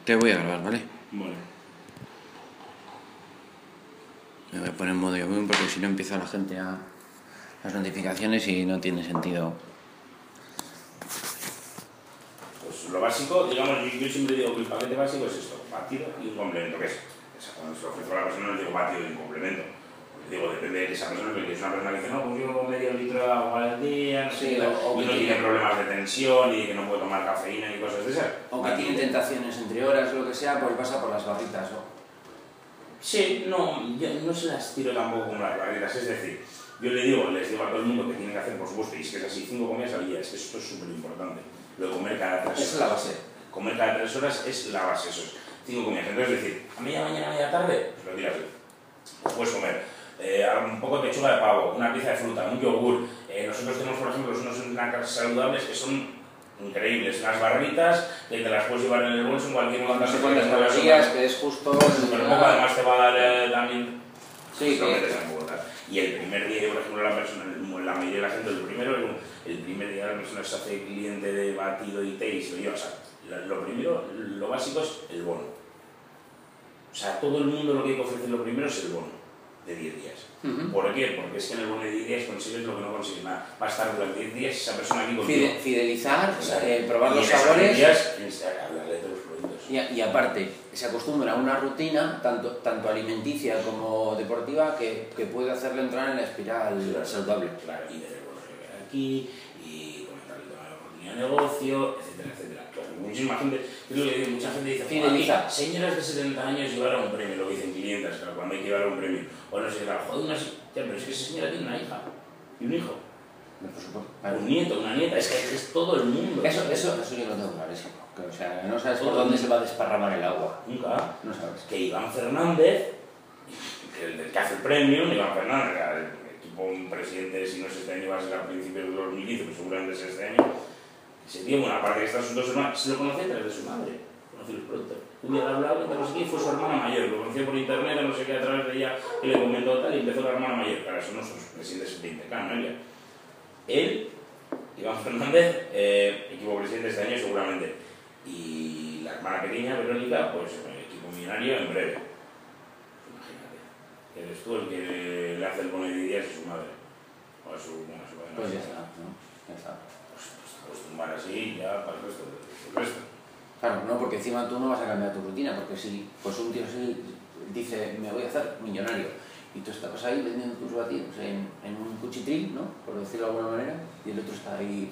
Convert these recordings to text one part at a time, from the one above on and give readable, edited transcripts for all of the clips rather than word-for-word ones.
Te voy a grabar, ¿vale? Vale. Me voy a poner en modo avión porque si no empieza la gente a las notificaciones y no tiene sentido. Pues lo básico, digamos, yo siempre digo que el paquete básico es esto, batido y un complemento, ¿qué es? Cuando se lo ofrezco a la persona no digo batido y un complemento. Digo, depende de esa persona, porque es una persona que dice, no, pues yo medio litro de agua al día, no sé, o que no tiene problemas de tensión y que no puede tomar cafeína y cosas de esas. O que tiene tentaciones entre horas o lo que sea, pues pasa por las barritas, ¿no? Sí, no, yo no se las tiro tampoco como las barritas, es decir, yo les digo a todo el mundo que tienen que hacer, por supuesto, y es que es así, 5 comidas al día, es que esto es súper importante, lo de comer cada 3 horas. Esa es la base. Comer cada 3 horas es la base, eso es, 5 comidas. Entonces, es decir, a media mañana, a media tarde, pues lo tiras así, pues puedes comer. Un poco de pechuga de pavo, una pieza de fruta, un yogur. Nosotros tenemos, por ejemplo, unos snacks saludables que son increíbles, unas barritas que te las puedes llevar en el bolso en cualquier momento. No sé cuántas calorías, que es justo... Pero poco, además te va a dar también... Sí, y el primer día, por ejemplo, la persona, la mayoría de la gente, el primer día la persona se hace cliente de batido y té y se lo lleva. O sea, lo primero, lo básico es el bono. O sea, todo el mundo lo que hay que ofrecer lo primero es el bono de 10 días. ¿Por qué? Porque es que en el bono de 10 días consigues lo que no consigues nada. Va a estar durante 10 días esa persona aquí contigo. Fidelizar, probar y los sabores. Hablarle de los productos. Y aparte, se acostumbra a una rutina, tanto alimenticia como deportiva, que puede hacerle entrar en la espiral saludable. Claro, y de ver aquí, y comentar el tema de la oportunidad de negocio, etcétera, etcétera. Claro, muchísima gente, yo le digo, mucha gente dice, fideliza. Señoras de 70 años llevaron un premio, lo que dicen clientes, claro, cuando hay que llevar un premio. O no sé, claro, joder, pero es que esa señora tiene una hija y un hijo. Por supuesto. Un nieto, una nieta, es que es todo el mundo. Eso yo lo tengo clarísimo. O sea, no sabes por dónde se va a desparramar el agua. Nunca. No sabes. Que Iván Fernández, el que hace el premio, Iván Fernández, el equipo un presidente, si no es este año, va a ser a principios de 2015, pero seguramente es este año. Ese tío, bueno, aparte que están sus dos hermanos, se lo conocía a través de su madre. Conocí los productos. Un día le hablaba, no sé qué, y fue su hermana mayor. Lo conocía por internet, no sé qué, a través de ella, que le comentó tal, y empezó la hermana mayor. Claro, eso no son los presidentes de Intecam, ¿no? Él, Iván Fernández, equipo presidente este año seguramente. Y la hermana pequeña, Verónica, pues equipo millonario en breve. Imagínate. Eres tú el que le hace el bono de días a su madre. O a su padre. Pues ya está, ¿no? Ya está. Pues acostumbrar así ya para el resto. Claro, no, porque encima tú no vas a cambiar tu rutina, porque si pues un tío así dice, me voy a hacer millonario, y tú estás ahí vendiendo tus batidos en un cuchitril, ¿no? Por decirlo de alguna manera, y el otro está ahí,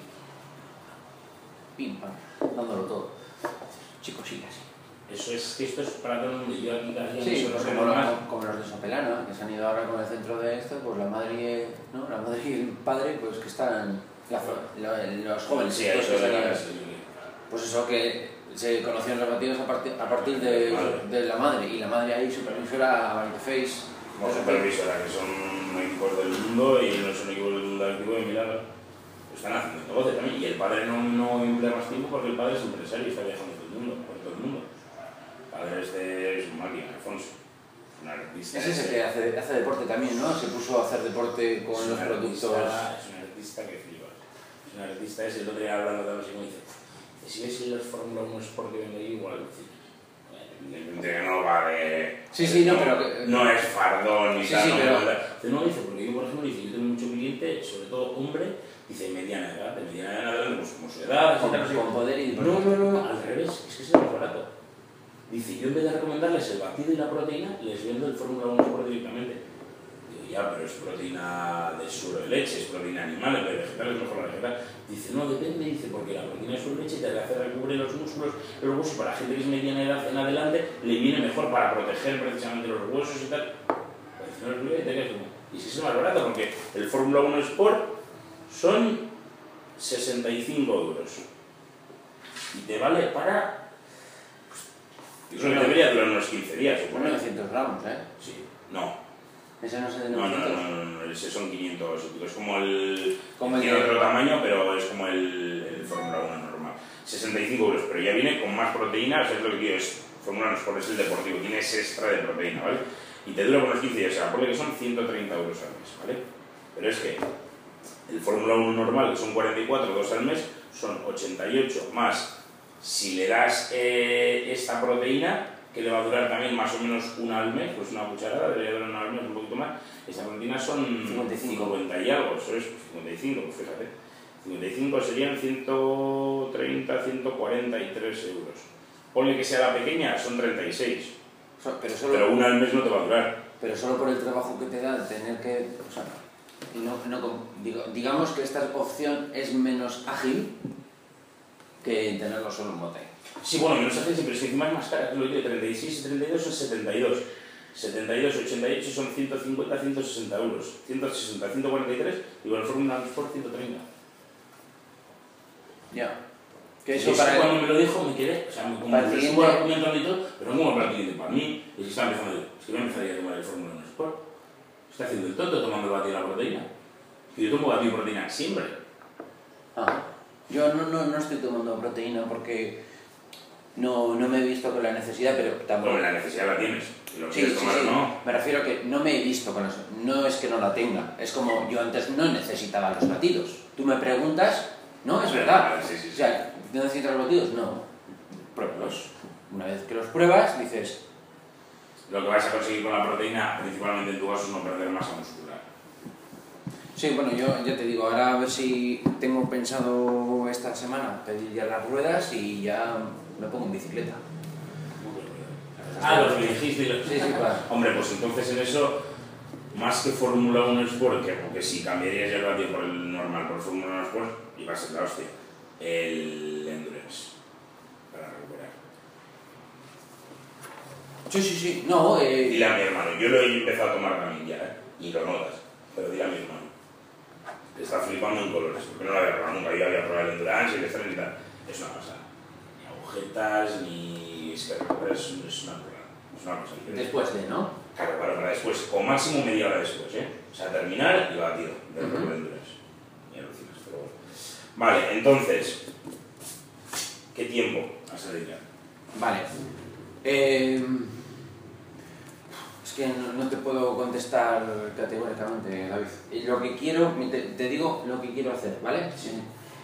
pim, pam, dándolo todo. Chicos, sí, así. Eso es que esto es para todo el mundo. Yo aquí casi sí, pues como los de Sopelana, que se han ido ahora con el centro de esto, pues la madre y el padre, pues que están, los jóvenes. Sí, eso pues eso, que se conocían los batidos a partir de la madre, y la madre ahí supervisora a Face. Como supervisora, que son equipos del mundo y no son equipos del mundo activo de Milagro. Están haciendo negocio también, y el padre no emplea más tiempo porque el padre es empresario y está viajando por todo el mundo. El padre es un máquina, Alfonso. Un artista. Ese es el que hace deporte también, ¿no? Se puso a hacer deporte con los productos. Es un artista que flipas. Es un artista, es el otro día hablando de los y me dice, si ves si los Fórmula 1 Sport que vengo yo igual, que no va de... Sí, no, pero... Que, no es fardón ni tal. Sí, pero... No, dice, porque yo, por ejemplo, yo tengo mucho cliente, sobre todo hombre, dice mediana edad, pues como su edad... Con poder y... No, al revés, es que es el más barato. Dice, yo en vez de recomendarles el batido y la proteína, les vendo el Fórmula 1 Sport directamente. Digo, ya, pero es proteína de suero de leche, es proteína animal, en vez de vegetal es mejor la vegetal. Dice, no, depende, dice, porque la proteína de suero de leche te hace recubrir los músculos, los huesos, para la gente que es mediana edad en adelante, le viene mejor para proteger precisamente los huesos y tal. Pues no es muy bien, y si es más barato, porque el Fórmula 1 Sport son 65 euros. Y te vale para... Yo creo que debería durar unos 15 días, supongo. 900 gramos, ¿eh? Sí. No. ¿Ese no es el de 900? No, ese son 500. Es como el... tiene otro tamaño, pero es como el Fórmula 1 normal. 65 euros, pero ya viene con más proteína, o sea, es lo que quiero, es Fórmula 1 Sport, es el deportivo, tiene ese extra de proteína, ¿vale? Y te dura por unos 15 días, o sea, ponle que son 130 euros al mes, ¿vale? Pero es que el Fórmula 1 normal, que son 44, 2 al mes, son 88 más Si le das esta proteína, que le va a durar también más o menos una al mes, pues una cucharada, debería durar una al mes, un poquito más. Esta proteína son 50 y algo, eso es 55, pues fíjate. 55 serían 130, 143 euros. Ponle que sea la pequeña, son 36. Pero una al mes no te va a durar. Pero solo por el trabajo que te da tener que... O sea, digamos que esta opción es menos ágil que tenerlo solo en bote. Sí, bueno, menos ágil, pero es que encima es más cara. Lo que 36 y 32 son 72. 72, 88 son 150, 160 euros. 160, 143 y con el Fórmula Sport 130. Ya. Que eso para cuando me lo dijo me quedé, o sea, me estuvo argumentando y todo, pero no como para el cliente, para mí, es que estaba empezando yo, es que voy a empezar a tomar el Fórmula 1 Sport. Está haciendo el tonto tomando batido de la proteína. Y yo tomo batido de proteína siempre. Yo no estoy tomando proteína porque no me he visto con la necesidad, pero tampoco... Bueno, la necesidad la tienes, si lo quieres tomar o no. Me refiero a que no me he visto con eso, no es que no la tenga, es como yo antes no necesitaba los batidos. Tú me preguntas, no, es verdad. Sí. O sea, ¿no necesitas los batidos? No. Pruébalos. Una vez que los pruebas, dices... Lo que vas a conseguir con la proteína, principalmente en tu caso, es no perder masa muscular. Sí, bueno, yo ya te digo, ahora a ver si tengo pensado esta semana pedir ya las ruedas y ya me pongo en bicicleta. Lo que dijiste. Sí, claro. Hombre, pues entonces en eso, más que Fórmula 1 Sport, porque si cambiarías ya el batido por el normal, por Fórmula 1 Sport, iba a ser la hostia. El Endurance, para recuperar. Sí. No, Dile a mi hermano, yo lo he empezado a tomar también ya, y lo notas, pero dile a mi hermano. Está flipando en colores, porque no lo había probado nunca. Yo había probado el Endurance y el Strength y tal. Es una pasada. Ni agujetas, ni... Es que es una burrada. Es una cosa increíble. Después de, ¿no? Claro, para después, o máximo media hora después, ¿eh? O sea, terminar y batido del Endurance. Y alucinas, pero bueno. Vale, entonces, ¿qué tiempo has de dedicar? Vale. Es que no te puedo contestar categóricamente, David. Lo que quiero, te digo lo que quiero hacer, ¿vale? Sí.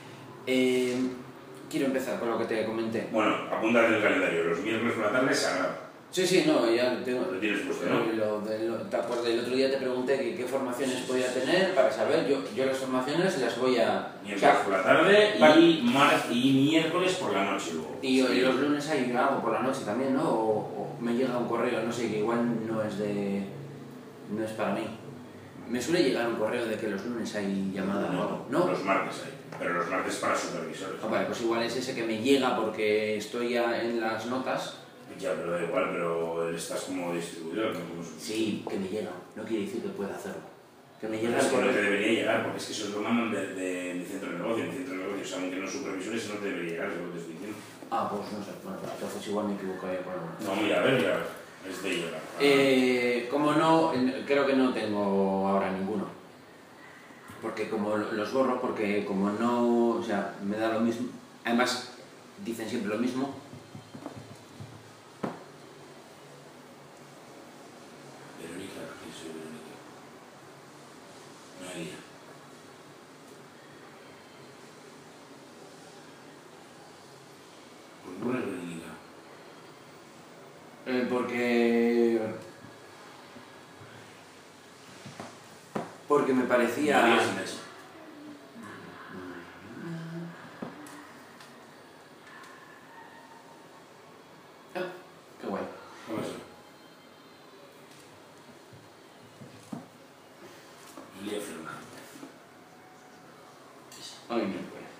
Quiero empezar con lo que te comenté. Bueno, apúntate en el calendario. Los miércoles por la tarde se haga. Sí, no, ya tengo. Lo tienes puesto, ¿no? ¿Te acuerdas? El otro día te pregunté qué formaciones podía tener para saber. Yo las formaciones las voy a... Miércoles por la tarde y miércoles por la noche luego. Y los lunes hay algo por la noche también, ¿no? O me llega un correo, no sé, que igual no es para mí. Me suele llegar un correo de que los lunes hay llamada o algo, ¿no? Los martes hay, pero los martes para supervisores. Vale, pues igual es ese que me llega porque estoy ya en las notas. Ya, pero da igual, pero estás como distribuidor, no como supervisor. Sí, que me llega, no quiere decir que pueda hacerlo. Que me llega es el que no correo. te debería llegar, porque es que eso lo mandan de mi centro de negocio. Mi centro de negocio saben que no supervisores no te debería llegar, es lo que te estoy diciendo. Pues no sé, bueno, entonces igual me equivoco ahí por algo. No, mira, a ver, es de llegar. Como no, creo que no tengo ahora ninguno. Porque como los borro, porque como no, o sea, me da lo mismo. Además, dicen siempre lo mismo. Verónica, ¿quién soy Verónica? María. ¿Por qué pones Verónica? Porque me parecía... María sin H. Qué guay. ¿Cómo es eso? Lía Fernández. Hoy miércoles.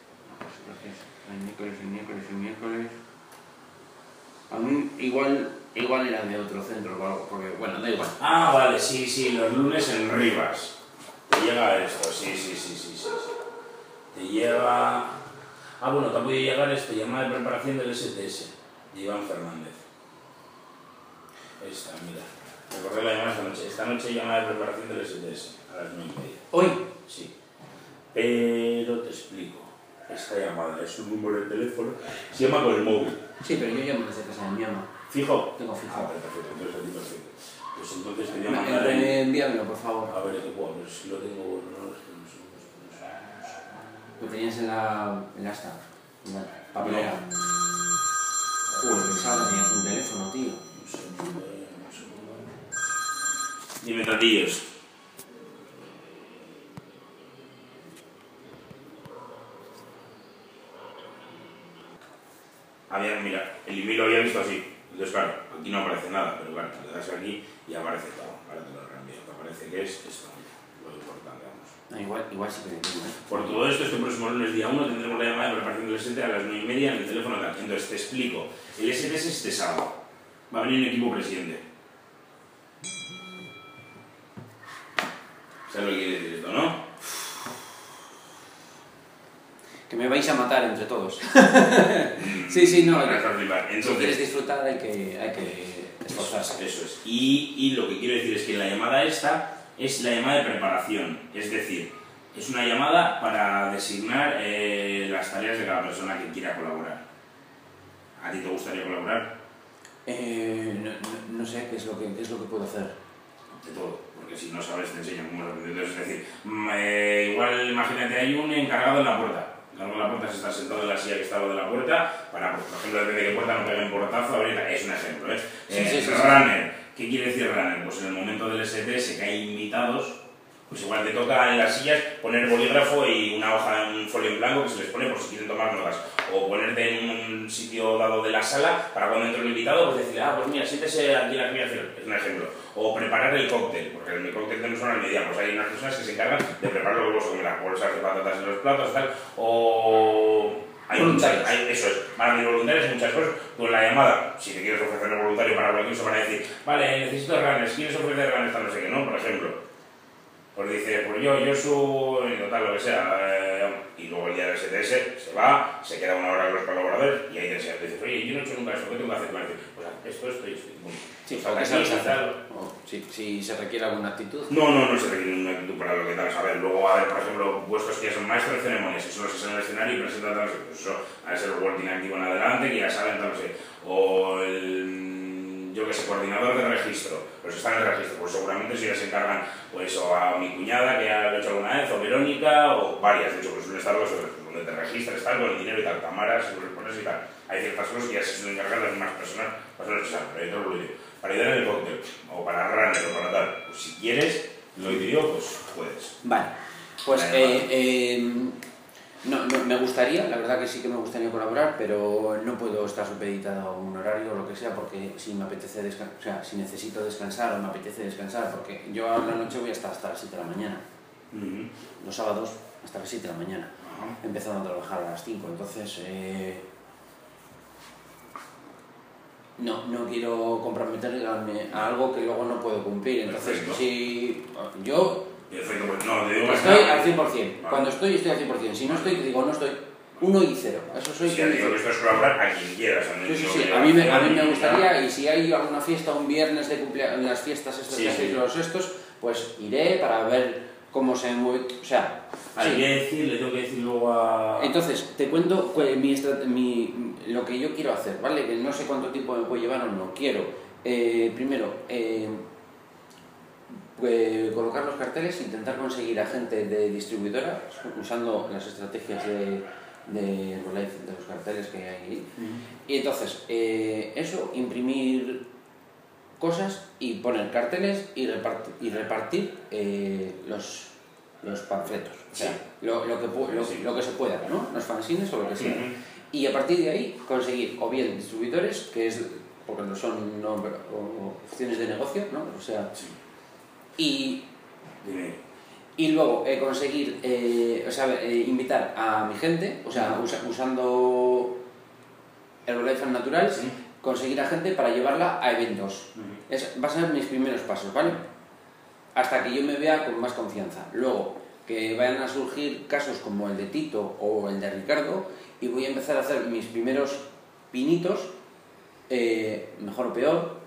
Miércoles. A mí igual era de otro centro o algo, porque bueno, da igual. Vale, sí, los lunes en Rivas. Te llega esto, sí. Te llega... bueno, te ha podido llegar esto, llamada de preparación del STS, de Iván Fernández. Esta, mira. Recordé la llamada esta noche. Esta noche llamada de preparación del STS, a las 9:30. ¿Hoy? Sí. Pero te explico. Esta llamada es un número de teléfono, se llama con el móvil. Sí, pero yo llamo desde casa de mi mamá. ¿Fijo? Tengo fijo. Perfecto, entonces a ti perfecto. Pues entonces te voy a mandar Envíamelo, por favor. A ver, ¿qué puedo? A ver si lo tengo... Lo tenías en la esta, en la papelera. Joder, pensaba que tenías un teléfono, tío. Un segundo. Dime, tantillos. Mira, el email lo había visto así. Entonces, claro, aquí no aparece nada, pero claro, le das aquí y aparece todo. Ahora te lo reenvío. Te aparece que es esto, lo importante, vamos. Igual sí que lo tengo, ¿eh? Por todo esto, este próximo lunes día 1 tendremos la llamada de preparación del ST a las 9:30 en el teléfono tal. Entonces, te explico. El ST es este sábado. Va a venir un equipo presidente. ¿Sabes lo que quiere decir esto, no? Que me vais a matar entre todos. Sí, no. Entonces, Si quieres disfrutar hay que esforzarse. Eso es. Y lo que quiero decir es que la llamada esta es la llamada de preparación. Es decir, es una llamada para designar las tareas de cada persona que quiera colaborar. ¿A ti te gustaría colaborar? No sé qué es lo que puedo hacer. De todo, porque si no sabes te enseñan cómo lo aprendes. Es decir, igual imagínate, hay un encargado en la puerta. El encargado en la puerta se está sentado en la silla que está al lado de la puerta para, por ejemplo, depende de qué puerta no peguen portazo, abrirla. Es un ejemplo, ¿eh? Sí. Runner. ¿Qué quiere decir runner? Pues en el momento del ST, que hay invitados, pues igual te toca en las sillas poner bolígrafo y una hoja en un folio en blanco que se les pone por si quieren tomar notas. O ponerte en un sitio dado de la sala para cuando entre el invitado, pues decirle, pues mira, siéntese aquí en la primera fila. Es un ejemplo. O preparar el cóctel, porque en el cóctel tenemos una medida, pues hay unas personas que se encargan de preparar los huevos con las bolsas de patatas en los platos, tal. O hay voluntarios. Eso es, van a venir voluntarios y muchas cosas. Tú en la llamada, si te quieres ofrecer el voluntario para cualquier cosa, van a decir, vale, necesito runners, ¿quieres ofrecer runners? Tal, no sé qué, ¿no? Por ejemplo. Pues dice, pues yo soy, total, lo que sea, y luego el día del STS se va, se queda una hora con los colaboradores y ahí te enseñas, dices, oye, yo no he hecho nunca eso, ¿qué tengo que hacer? Pues esto y esto. Sí, o sea, sabes hacerlo. Si se requiere alguna actitud. No se requiere una actitud para lo que tal. A ver, luego va a haber, por ejemplo, vuestros que ya son maestros de ceremonias, que son los que salen al escenario y presentan tal, pues eso, a ser el working activo en adelante, que ya saben, tal, no sé. O yo que sé, coordinador de registro, los que están en el registro, pues seguramente si ya se encargan, pues o a mi cuñada, que ya lo he hecho alguna vez, o Verónica, o varias, de hecho, pues suelen estar los donde te registras, tal, con el dinero y tal, cámaras, pones y tal. Hay ciertas cosas que ya se suelen encargar las mismas personas, pero hay otro vídeo. Para ayudar en el cóctel, o para runner, o para tal, pues si quieres, lo ideal, pues puedes. Vale, pues no, me gustaría, la verdad que sí que me gustaría colaborar, pero no puedo estar supeditado a un horario o lo que sea, porque si me apetece descansar, o sea, si necesito descansar o me apetece descansar, porque yo a la noche voy hasta las 7 de la mañana, los sábados hasta las 7 de la mañana, empezando a trabajar a las 5, entonces no quiero comprometerme a algo que luego no puedo cumplir, entonces si yo... Perfecto, pues no, te digo estoy al 100%. Vale. Cuando estoy al 100%. Si no estoy, te digo, no estoy 1 y 0. Eso soy. Sí, te digo que esto es colaborar a quien quieras. Sí. A mí me gustaría, y si hay alguna fiesta un viernes de cumpleaños, en las fiestas estas que hacéis los estos, pues iré para ver cómo se mueve. O sea. Le tengo que decir luego a. Entonces, te cuento lo que yo quiero hacer, ¿vale? Que no sé cuánto tiempo me puede llevar o no. Quiero, primero, colocar los carteles, intentar conseguir a gente de distribuidora usando las estrategias de Herbalife, de los carteles que hay ahí. Y entonces, eso, imprimir cosas y poner carteles y repartir los panfletos. O sea, lo que se pueda, ¿no? Los fanzines o lo que sea. Y a partir de ahí conseguir o bien distribuidores, que es porque no son opciones de negocio, ¿no? O sea, y luego conseguir invitar a mi gente, o sea, usando Herbalife al natural, conseguir a gente para llevarla a eventos. Va a ser mis primeros pasos, ¿vale? Hasta que yo me vea con más confianza. Luego, que vayan a surgir casos como el de Tito o el de Ricardo, y voy a empezar a hacer mis primeros pinitos, mejor o peor.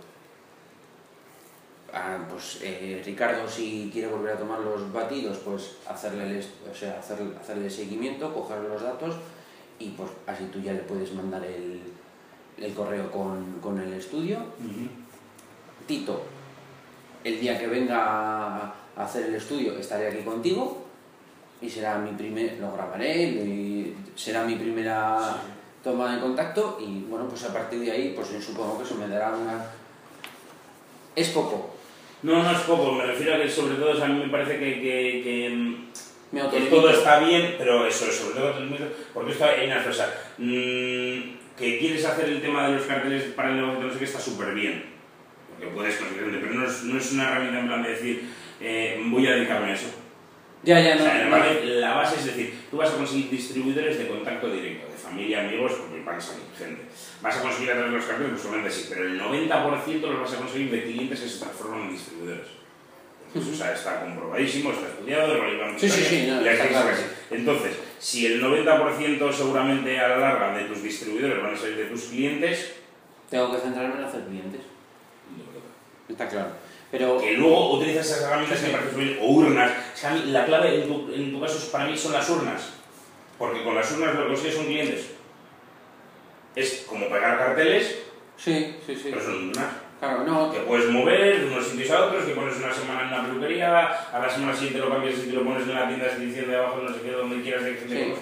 Ricardo, si quiere volver a tomar los batidos, pues hacerle seguimiento, cogerle los datos y pues así tú ya le puedes mandar el correo con el estudio. Tito, el día que venga a hacer el estudio estaré aquí contigo y será lo grabaré y será mi primera toma de contacto y bueno, pues a partir de ahí, pues yo supongo que eso me dará una... Es poco. No, no es poco, me refiero a que sobre todo, o sea, a mí me parece que Me todo está bien, pero eso, sobre todo, porque esto hay una cosa, que quieres hacer el tema de los carteles para el negocio, no sé qué, está súper bien, porque puedes conseguir gente, pero no es una herramienta en plan de decir, voy a dedicarme a eso. Ya, O no. sea, la base es decir, tú vas a conseguir distribuidores de contacto directo, de familia, amigos, porque van a salir gente. Vas a conseguir a través de los carteles, pues solamente sí, pero el 90% los vas a conseguir de clientes que se transforman en distribuidores. Entonces, o sea, está comprobadísimo, está estudiado, Sí, no, está claro. Entonces, si el 90% seguramente a la larga de tus distribuidores van a salir de tus clientes, tengo que centrarme en hacer clientes. Está claro. Pero que luego utilizas esas herramientas que me parecen bien, o urnas. Es que a mí, la clave en tu caso para mí son las urnas, porque con las urnas lo que consigues son clientes. Es como pegar carteles, sí. pero son urnas. Claro, no. Que puedes mover de unos sitios a otros, que pones una semana en una peluquería, a la semana siguiente lo cambias y te lo pones en la tienda de exhibición de abajo, no sé qué, donde quieras de gente.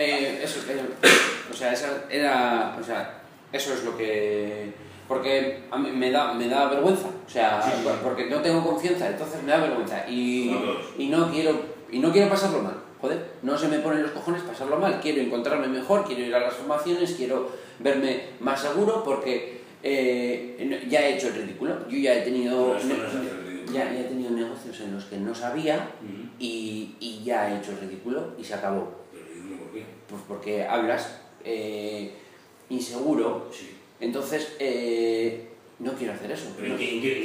O sea, eso es lo que... Porque a mí me da vergüenza, o sea, porque no tengo confianza, entonces me da vergüenza y no quiero pasarlo mal, joder, no se me ponen los cojones pasarlo mal, quiero encontrarme mejor, quiero ir a las formaciones, quiero verme más seguro porque ya he hecho el ridículo, yo ya he tenido he tenido negocios en los que no sabía y ya he hecho el ridículo y se acabó. ¿Pero ridículo por qué? Pues porque hablas inseguro. Sí. Entonces, no quiero hacer eso. ¿Pero en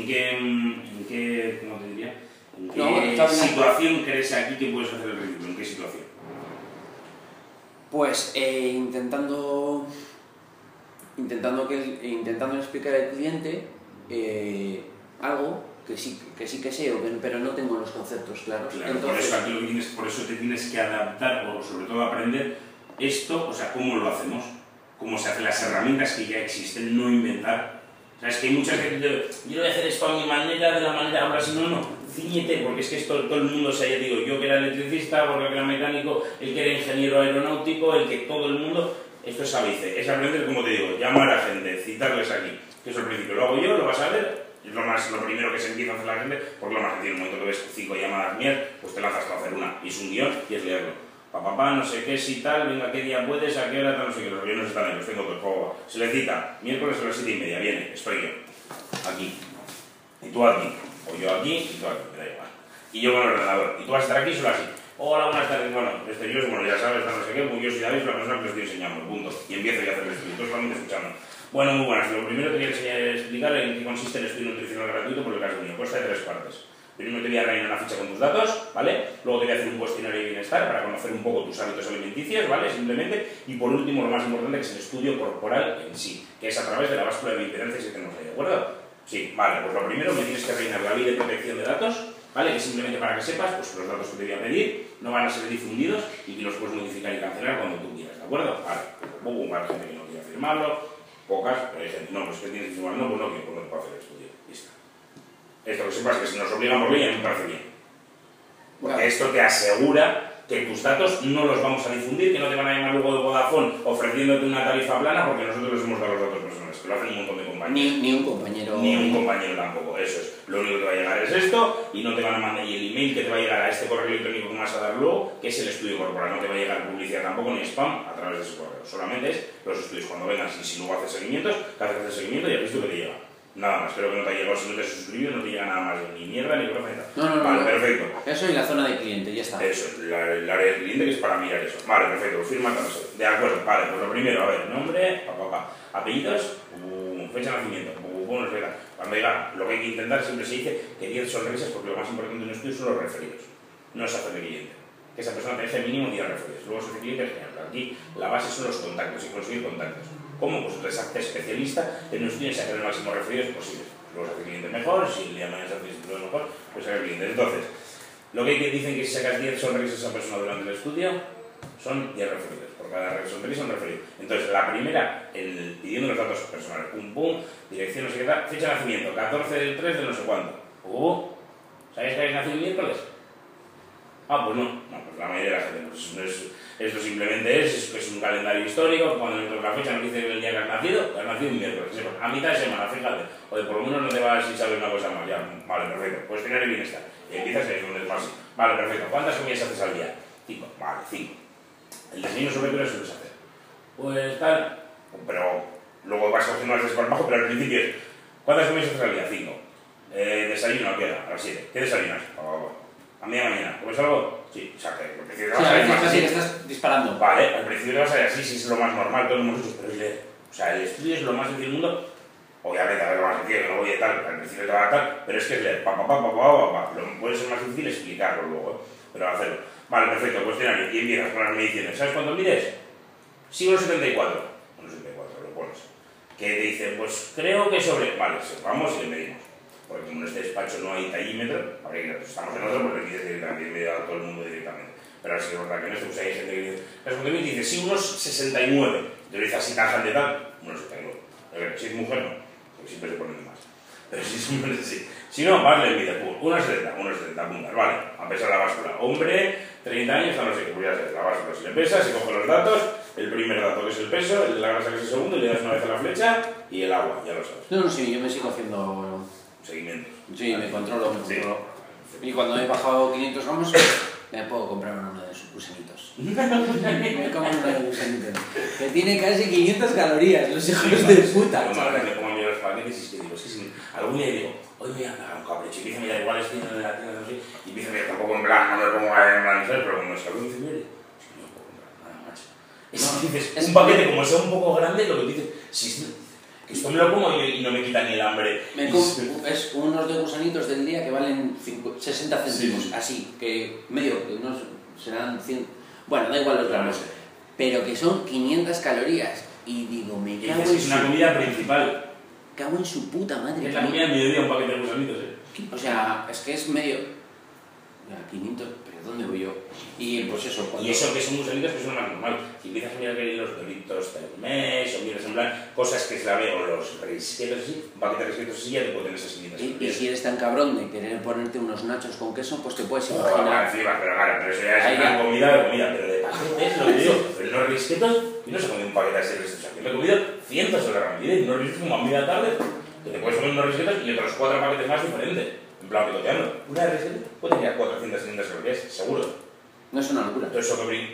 qué, cómo te diría? ¿En qué situación crees aquí que puedes hacer el ridículo? ¿En qué situación? Pues intentando explicar al cliente algo que sí que sé, pero no tengo los conceptos claros. Claro, entonces, por eso te tienes que adaptar o sobre todo aprender esto, o sea, cómo lo hacemos. Cómo se hacen las herramientas que ya existen, no inventar. O sea, es que hay muchas veces yo voy a hacer esto a mi manera, de la manera, ahora sí, no, ciñete, porque es que esto, todo el mundo, o sea, ya digo, yo que era electricista, porque era mecánico, el que era ingeniero aeronáutico, el que todo el mundo, esto es avice, es aprender, como te digo, llamar a la gente, citarles aquí, que eso es el principio, lo hago yo, lo vas a ver, es lo primero que se empieza a hacer la gente, porque lo más sencillo, en el momento que ves 5 llamadas mías, pues te lanzas a hacer una, y es un guión, y es leerlo. Papá, no sé qué, si tal, venga, qué día puedes, a qué hora, tal, no sé qué, los guiones están ahí, los tengo todos, se le cita, miércoles a las 7:30, viene, estoy yo, aquí, y tú aquí, o yo aquí, y tú aquí, me da igual, y yo con el ordenador, y tú vas a estar aquí solo así, hola, buenas tardes, bueno, yo, ya sabes, no sé qué, pues yo soy David, la persona que les estoy enseñando, punto, y empiezo ya a hacer el estudio, todos están escuchando. Bueno, muy buenas, lo primero te voy a explicar en qué consiste el estudio nutricional gratuito por el caso mío, consta de 3 partes. Primero te voy a rellenar una ficha con tus datos, ¿vale? Luego te voy a hacer un cuestionario de bienestar para conocer un poco tus hábitos alimenticios, ¿vale? Simplemente. Y por último, lo más importante, que es el estudio corporal en sí, que es a través de la báscula de bioimpedancia que tenemos ahí, ¿de acuerdo? Sí, vale, pues lo primero me tienes que rellenar la ley de protección de datos, ¿vale? Que simplemente para que sepas, pues los datos que te voy a pedir no van a ser difundidos y que los puedes modificar y cancelar cuando tú quieras, ¿de acuerdo? Vale, pues hay gente que no quiere firmarlo, pocas, pero hay gente, no, pues que tienes que firmarlo, no, pues no quiero, pues no te puedo hacer el estudio, listo. Esto que sepas que si nos obligan por ley, a mí me parece bien. Porque esto te asegura que tus datos no los vamos a difundir, que no te van a llamar luego de Vodafone ofreciéndote una tarifa plana porque nosotros les hemos dado los datos personales, que lo hacen un montón de compañeros. Ni un compañero. Ni un compañero tampoco, eso es. Lo único que te va a llegar es esto y no te van a mandar, y el email que te va a llegar a este correo electrónico que me vas a dar luego, que es el estudio corporal, no te va a llegar publicidad tampoco ni spam a través de ese correo. Solamente es los estudios cuando vengan, si luego haces seguimientos, que haces el seguimiento y has visto que te llega. Nada más, creo que no te ha llegado, si no te has suscribido, no te llega nada más, ni mierda ni profeta. No. Vale, perfecto. Eso y la zona de cliente, ya está. Eso, el área del cliente que es para mirar eso. Vale, perfecto, firma, no sé. De acuerdo, vale, pues lo primero, a ver, nombre, apellidos, fecha de nacimiento, no sé qué. Cuando llega, lo que hay que intentar siempre se dice que 10 sonrisas, porque lo más importante de un estudio son los referidos, no es hacer de cliente. Que esa persona te deje mínimo 10 referidos. Luego se hace cliente, genial. Aquí la base son los contactos y conseguir contactos. ¿Cómo? Pues entonces hace especialista en un estudio y sacar el máximo referidos posibles. Luego se hace cliente mejor, si el día de mañana se hace estudio mejor, pues saca el cliente. Entonces, lo que dicen que si sacas 10 sonrisas a esa persona durante el estudio, son 10 referidos. Por cada sonrisa un referido. Entonces, la primera, pidiendo los datos personales, pum, dirección, no sé qué tal, fecha de nacimiento, 14 del 3 de no sé cuánto. ¿Sabéis que habéis nacido el miércoles? Ah, pues no, pues la mayoría de la gente, pues Esto simplemente es un calendario histórico, cuando me toca la fecha no dice el día que has nacido un miércoles, a mitad de semana, fíjate, o de por lo menos no te vas si sabes una cosa más, ya, vale, perfecto, pues tener el bienestar, y empiezas a ir un despacio, vale, perfecto, ¿cuántas comidas haces al día? 5, vale, 5. El desayuno sobre qué hora sueles hacer, pues tal, pero luego vas cogiendo más desparpajo, pero al principio es, ¿cuántas comidas haces al día? 5. Desayuno, ¿a qué hora? A las 7. ¿Qué desayunas? A media mañana. ¿Comes algo? Sí. O sea, que al principio te vas a ir más así. Estás disparando. Vale, al principio te vas a ir así, si es lo más normal, todos lo hemos hecho, pero es leer. O sea, el estudio es lo más sencillo del mundo. Obviamente, a ver, lo más sencillo, que no voy a tal, al principio te va a tal, pero es que es leer. Lo puede ser más difícil explicarlo luego, pero hacerlo. Vale, perfecto, cuestionario. Y empiezas con las mediciones. ¿Sabes cuánto mides? Sí, 1,74. 1,74, lo pones. Que te dice, pues creo que sobre... Vale, vamos y le medimos. Porque como en este despacho no hay tallímetro, estamos en otro porque dices directamente, he medido a todo el mundo directamente. Pero así es verdad que en este pues hay gente que dice, ¿sabes cuánto mides? Dice, sí, 1,69. Te lo dice así tajante tal, 1,69. Si es mujer no, porque siempre se ponen más. Pero si es mujer sí. Si no, más le mide, 1,70 puntas, vale, a pesar la báscula. Hombre, 30 años, a no sé qué, pues ya sabes, la báscula. Si le pesas, se coge los datos, el primer dato que es el peso, el de la grasa que es el segundo, y le das una vez a la flecha y el agua, ya lo sabes. No, sí, yo me sigo haciendo... Seguimientos. Sí, me controlo. Y cuando he bajado 500 gramos, me puedo comprar uno de sus gusanitos. Me como uno de gusanitos. Que tiene casi 500 calorías, los hijos de puta. Me como a mí los paquetes y es que digo, es que si algún día digo, hoy voy a pagar un capricho, y empieza a mirar igual estoy en la tienda, no sé, y empieza a mirar tampoco en blanco, no me pongo a analizar, pero como es que algo dice, mire, no puedo comprar nada más. Dices, un paquete como sea un poco grande, lo que dices, si esto me lo como y no me quita ni el hambre. Es unos de gusanitos del día que valen 60 céntimos, sí. Así, que medio, que unos serán 100, bueno, da igual los gramos, pero que son 500 calorías. Y digo, me cago en es una comida principal. Cago en su puta madre. Es la comida de mediodía un paquete de gusanitos, O sea, es que es medio... 500, pero ¿dónde voy yo? Y pues eso, y eso que son gusanitos que son lo más normal. Si empiezas a mirar que hay los doritos Termés, o miras en plan cosas que es la veo, los risquetos así, un paquete de risquetos así ya te pueden esas 500. Y si eres tan cabrón de querer ponerte unos nachos con queso, pues te puedes imaginar. Pero eso ya es una comida, pero de paquetes, lo que digo, pero los risquetos, yo no sé comer un paquete así de risquetos, yo me he comido cientos de ramillas y unos risquetos como a media tarde, que te puedes comer unos risquetos y otros 4 paquetes más diferentes. En plan picoteando. Una de risquetos puede tener 400 calorías, seguro. No es una locura. Todo eso que abrí.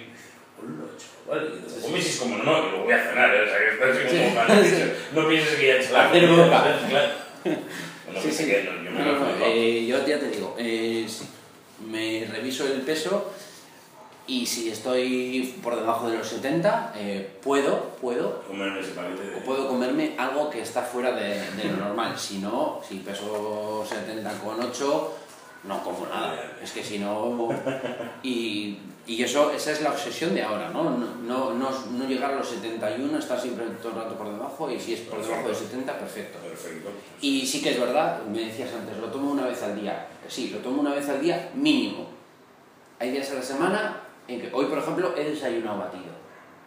Vale, comes y es como, no, y lo voy a cenar, o sea, que estás como mal. No pienses que ya he hecho la comida. Claro. Bueno, sí. Que yo me lo yo ya te digo, me reviso el peso y si estoy por debajo de los 70, puedo comerme algo que está fuera de lo normal. Si no, si peso 70,8, no como nada. Es que si no... Y eso, esa es la obsesión de ahora, ¿no? No llegar a los 71, estar siempre todo el rato por debajo, y si es por debajo de 70, perfecto. Y sí que es verdad, me decías antes, lo tomo una vez al día. Sí, lo tomo una vez al día mínimo. Hay días a la semana en que, hoy por ejemplo, he desayunado batido.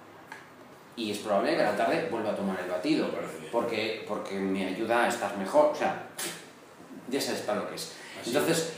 Y es probable que a la tarde vuelva a tomar el batido, porque me ayuda a estar mejor. O sea, ya sabes para lo que es. Entonces,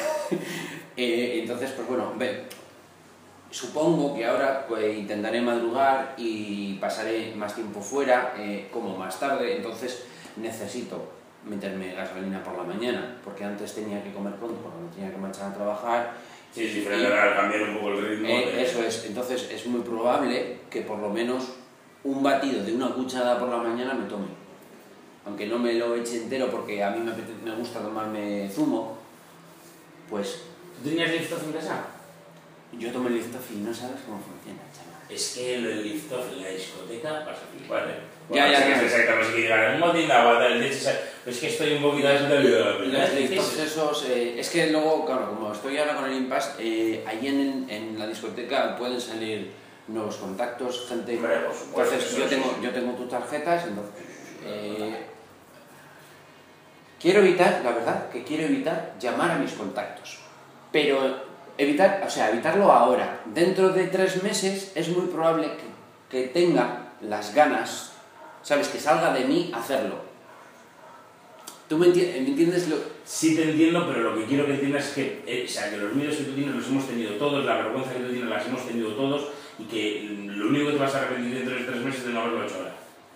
pues bueno, supongo que ahora intentaré madrugar y pasaré más tiempo fuera, como más tarde, entonces necesito meterme gasolina por la mañana, porque antes tenía que comer pronto, porque no tenía que marchar a trabajar. Sí, para cambiar un poco el ritmo. Eso es, entonces es muy probable que por lo menos un batido de una cucharada por la mañana me tome. Aunque no me lo eche entero porque a mí me gusta tomarme zumo, pues... ¿Tú tenías Liftoff en casa? Yo tomé el Liftoff y no sabes cómo funciona, chaval. Es que el Liftoff en la discoteca vas a flipar, Ya. Es exactamente que llegar en un botín de agua, es que estoy un poquito así de vida. Los Liftoffs esos... es que luego, claro, como estoy ahora con el Impasse, ahí en la discoteca pueden salir nuevos contactos, gente... Entonces yo tengo tus tarjetas, entonces... quiero evitar llamar a mis contactos, pero evitarlo ahora. Dentro de 3 meses es muy probable que tenga las ganas, ¿sabes? Que salga de mí hacerlo. ¿Tú me entiendes? Sí te entiendo, pero lo que quiero que entiendas es que, que los miedos que tú tienes los hemos tenido todos, la vergüenza que tú tienes las hemos tenido todos, y que lo único que te vas a arrepentir dentro de 3 meses es de no haberlo hecho ahora.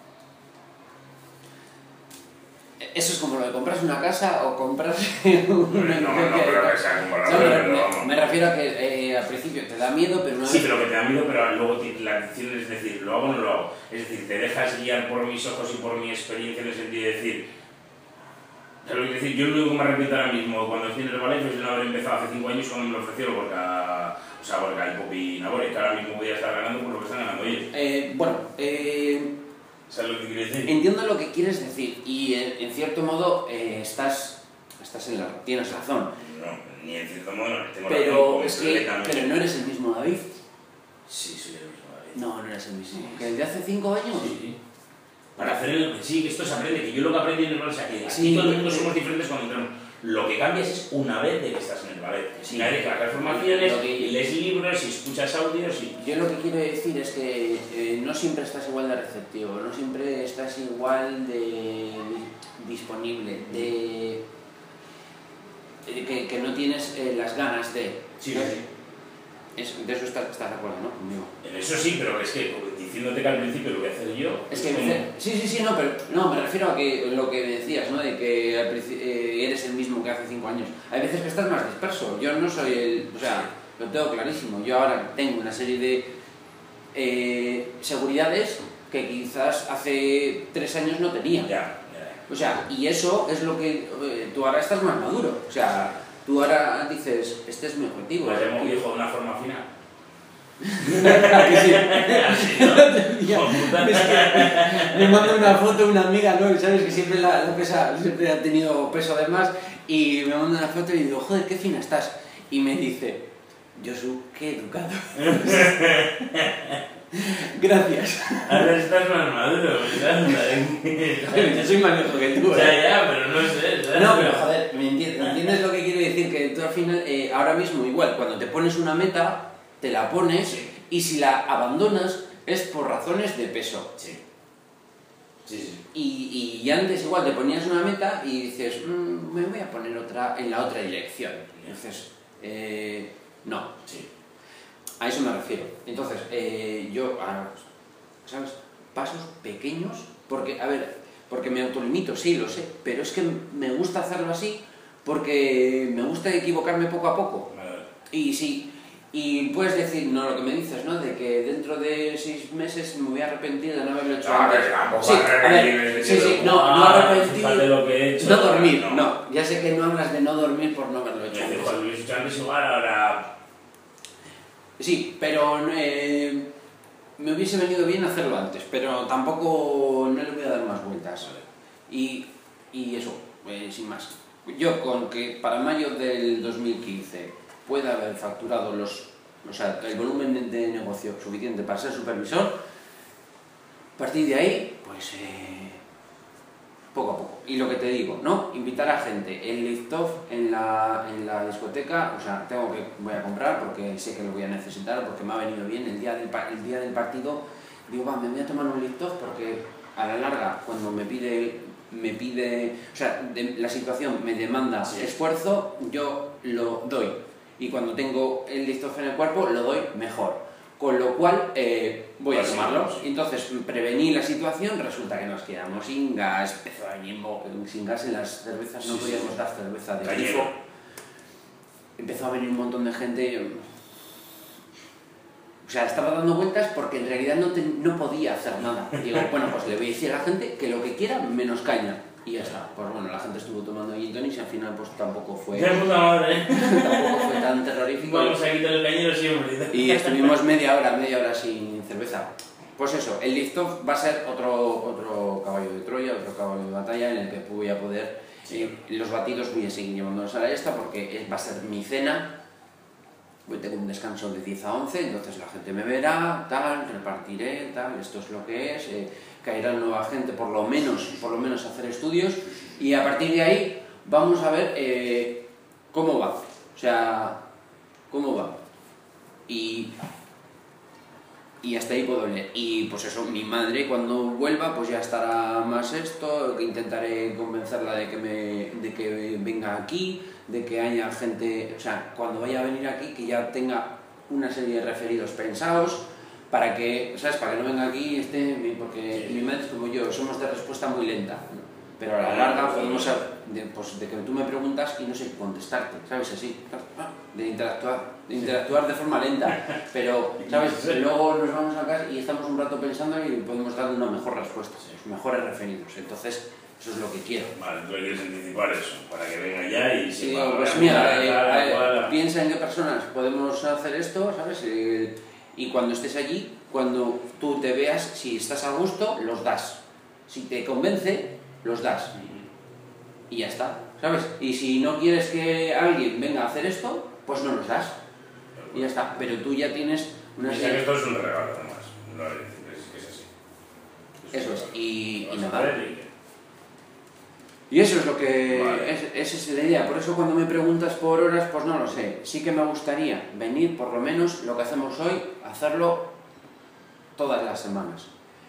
Eso es como lo de compras una casa o compras una... No creo que sea comparable. Me refiero a que al principio te da miedo, pero una Sí, vez... pero que te da miedo, pero luego la decisión es decir, ¿lo hago o no lo hago? Es decir, te dejas guiar por mis ojos y por mi experiencia en el sentido de decir... yo lo único que me arrepiento ahora mismo cuando estoy en el ballet es de no haber empezado hace 5 años cuando me lo ofrecieron porque hay Popi y Nabore, que ahora mismo voy a estar ganando por lo que están ganando ellos. ¿Sabes lo que quiero decir? Entiendo lo que quieres decir y en cierto modo tienes razón. No, ni en cierto modo no tengo pero razón. Pero no eres el mismo David. Sí, soy el mismo David. No eres el mismo. ¿Que el de hace 5 años? Sí. Para hacer sí, que esto se aprende, que yo lo que aprendí en el ballet, o sea, que aquí sí, todo el mundo somos diferentes cuando entramos. Lo que cambias es una vez de que estás en el ballet. Sí. Una vez que hagas formaciones, lees libros, y escuchas audios y... Yo lo que quiero decir es que no siempre estás igual de receptivo, no siempre estás igual de disponible, que no tienes las ganas de... Sí, ¿no? sí. De eso estás de acuerdo, ¿no? Conmigo. En eso sí, pero es que diciéndote que al principio lo voy a hacer yo... Es que sí, no, pero no, me refiero a que lo que decías, ¿no? De que eres el mismo que hace 5 años. Hay veces que estás más disperso. Yo no soy el... O sea, lo tengo clarísimo. Yo ahora tengo una serie de seguridades que quizás hace 3 años no tenía. Ya. O sea, y eso es lo que... tú ahora estás más maduro. O sea, tú ahora dices, este es mi objetivo. Lo llamo viejo de una forma final. Que sí. Así, ¿no? Es que me manda una foto una amiga, ¿no? ¿Sabes? Que siempre siempre ha tenido peso de más y me manda una foto y digo, joder, qué fina estás. Y me dice, Josu, qué educado. Gracias. Ahora estás más maduro, ¿verdad? Yo soy más viejo que tú, Ya, pero no sé, ¿sabes? No, pero joder, ¿me entiendes lo que quiero decir? Que tú al final, ahora mismo igual, cuando te pones una meta, te la pones Sí. y si la abandonas es por razones de peso. Sí. Y antes igual te ponías una meta y dices, me voy a poner otra en la otra dirección. Entonces, no. Sí. A eso me refiero. Entonces, yo, ¿sabes? Pasos pequeños, porque me autolimito, sí, lo sé, pero es que me gusta hacerlo así porque me gusta equivocarme poco a poco. Y sí. Y puedes decir, no, lo que me dices, ¿no? De que dentro de 6 meses me voy a arrepentir de no haberlo hecho antes. Tampoco No arrepentir, lo que he hecho, no dormir, no. Ya sé que no hablas de no dormir por no haberlo hecho antes. Cuando lo he hecho antes igual, ahora... Sí, pero me hubiese venido bien hacerlo antes, pero tampoco no le voy a dar más vueltas. Y eso, sin más. Yo con que para mayo del 2015... pueda haber facturado el volumen de negocio suficiente para ser supervisor, a partir de ahí, pues poco a poco. Y lo que te digo, ¿no? Invitar a gente, el lift-off en la discoteca, o sea, voy a comprar porque sé que lo voy a necesitar, porque me ha venido bien el día del partido, digo, me voy a tomar un lift-off porque a la larga, cuando me pide, o sea, la situación me demanda esfuerzo, yo lo doy. Y cuando tengo el lift-off en el cuerpo, lo doy mejor. Con lo cual, voy a tomarlo. Entonces, prevení la situación, resulta que nos quedamos sin gas, empezó a venir sin gas en las cervezas, no podíamos dar cerveza de grifo. Empezó a venir un montón de gente. O sea, estaba dando vueltas porque en realidad no podía hacer nada. Digo, bueno, pues le voy a decir a la gente que lo que quiera, menos caña. Y ya está. Pues bueno, la gente estuvo tomando gin tonics y al final pues tampoco fue... ¡Qué puta madre! Tampoco fue tan terrorífico. Vamos a quitar el cañero siempre. Y estuvimos media hora sin cerveza. Pues eso, el lift-off va a ser otro caballo de Troya, otro caballo de batalla en el que voy a poder... los batidos voy a seguir llevándolos a la esta porque va a ser mi cena. Hoy tengo un descanso de 10 a 11, entonces la gente me verá, tal, repartiré, tal, esto es lo que es... caerá nueva gente, por lo menos a hacer estudios, y a partir de ahí vamos a ver cómo va, o sea, cómo va. Y hasta ahí puedo leer. Y pues eso, mi madre cuando vuelva pues ya estará más esto, que intentaré convencerla de que venga aquí, de que haya gente, o sea, cuando vaya a venir aquí, que ya tenga una serie de referidos pensados, para que, ¿sabes? Para que no venga aquí porque mi madre es como yo, somos de respuesta muy lenta, ¿no? Pero a la larga podemos pues, de que tú me preguntas y no sé contestarte, ¿sabes? Así, de interactuar de forma lenta, pero, ¿sabes? Luego nos vamos a casa y estamos un rato pensando y podemos dar una mejor respuesta, mejores referidos. Entonces, eso es lo que quiero. Vale, tú quieres anticipar eso, para que venga ya y se digo, pues mira, piensa en qué personas podemos hacer esto, ¿sabes? Y cuando estés allí, cuando tú te veas, si estás a gusto, los das. Si te convence, los das. Y ya está, ¿sabes? Y si no quieres que alguien venga a hacer esto, pues no los das. Y ya está. Pero tú ya tienes una serie... que esto es un regalo, además. No es así. Eso es. Y nada. Y eso es lo que... Vale. Esa es la idea. Por eso cuando me preguntas por horas, pues no lo sé. Sí que me gustaría venir, por lo menos, lo que hacemos hoy, hacerlo todas las semanas.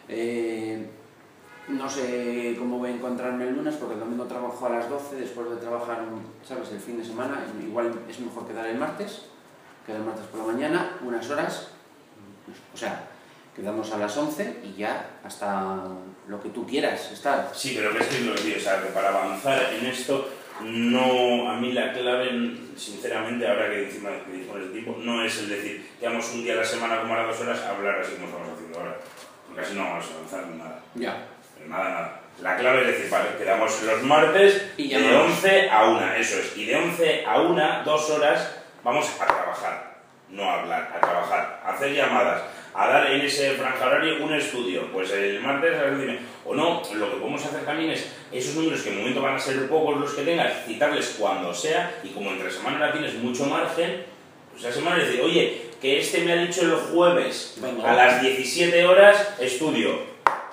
No sé cómo voy a encontrarme el lunes, porque el domingo trabajo a las 12, después de trabajar, ¿sabes?, el fin de semana. Igual es mejor quedar el martes por la mañana, unas horas. O sea, quedamos a las 11 y ya hasta lo que tú quieras estar. Sí, pero que es que lo que digo, o sea, que para avanzar en esto, no, a mí la clave, sinceramente, ahora que dispones de tiempo, no es el decir, quedamos un día a la semana como a las 2 horas a hablar así como estamos haciendo ahora. Porque así no vamos a avanzar en nada. Ya. Nada. La clave es decir, vale, quedamos los martes y de 11 a 1, eso es. Y de 11 a 1, 2 horas, vamos a trabajar. No a hablar, a trabajar, a hacer llamadas, a dar en ese franja horario un estudio. Pues el martes, a ver, dime, o no, lo que podemos hacer también es esos números que en el momento van a ser pocos los que tengas, citarles cuando sea, y como entre semana ahora tienes mucho margen, pues esa semana decir, oye, que este me ha dicho el jueves a las 17 horas, estudio.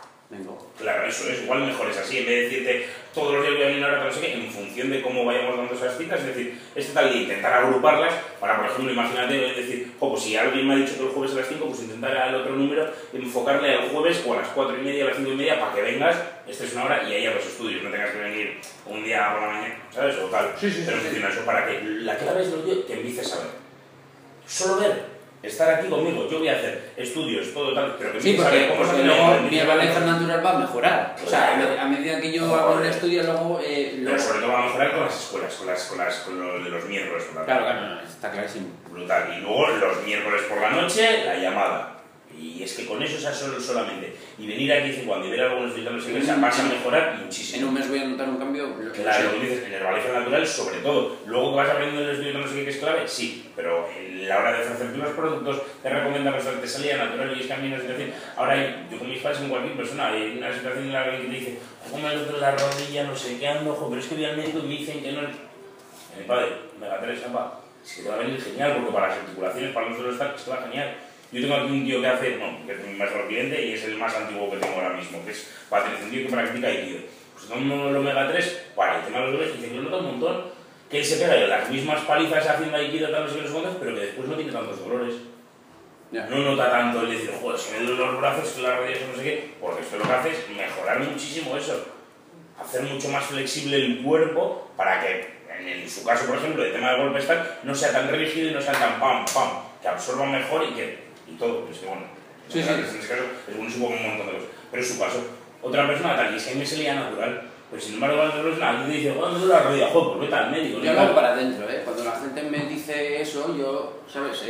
Claro, eso es, igual mejor es así, en vez de decirte todos los días voy a venir ahora, no sé qué, en función de cómo vayamos dando esas citas, es decir, tal día intentar agruparlas para, por ejemplo, imagínate, decir, pues si alguien me ha dicho que el jueves a las 5, pues intentar al otro número enfocarle al jueves o a las 4:30, a las 5:30 para que vengas, estés una hora y haya los estudios, no tengas que venir un día por la mañana, ¿sabes? O tal, pero funciona eso para que la clave es lo que empieces a ver. Solo ver. Estar aquí conmigo, yo voy a hacer estudios, todo tal, pero que sí, porque luego mi evaluación natural va a mejorar. O sea, a medida que yo hago el estudio, luego... Pero sobre todo va a mejorar con las escuelas, con lo de los miércoles por la tarde. Claro, está clarísimo. Brutal. Y luego los miércoles por la noche, la llamada. Y es que con eso, o sea, solamente. Y venir aquí de cuando y ver algunos resultados en mesa vas a mejorar muchísimo. En un mes voy a notar un cambio. Claro, lo que dices, en el evaluación natural, sobre todo. Luego que vas aprendiendo en el estudio no sé qué es clave, sí. Pero en la hora de ofrecerte los productos, te recomiendan que te salía natural y es que a mí no es decir. Ahora, yo con mis padres, en cualquier persona, hay una situación en la que te dice, ¿cómo me duele la rodilla? No sé qué ando, pero es que voy al médico y me dicen que no. Mi padre, Omega 3, apa, es que te va a venir genial, porque para las articulaciones, para no solo estar, es que va genial. Yo tengo aquí un tío que hace, que es mi mejor cliente y es el más antiguo que tengo ahora mismo, que es Patricio, un tío que practica Aikido. Pues toma el Omega 3, para el tema de los dolores, y dice que lo nota un montón, que él se pega las mismas palizas haciendo Aikido, tal, no sé qué, pero que después no tiene tantos dolores. Yeah. No nota tanto el decir, joder, si me duelen los brazos, que las rodillas, no sé qué, porque esto lo que hace es mejorar muchísimo eso. Hacer mucho más flexible el cuerpo para que, en su caso, por ejemplo, el tema de golpes tal, no sea tan rígido y no sea tan pam, que absorba mejor y todo. Es que bueno, sí. En este caso es buenísimo con un montón de cosas. Pero es su caso. Otra persona tal, y es que a mí me salía natural. Pues sin embargo, otra persona, alguien te dice, ¿cuándo me duele la rodilla? Joder, pues vete al médico. Yo lo hago para adentro, ¿eh? Cuando la gente me dice eso, yo, ¿sabes?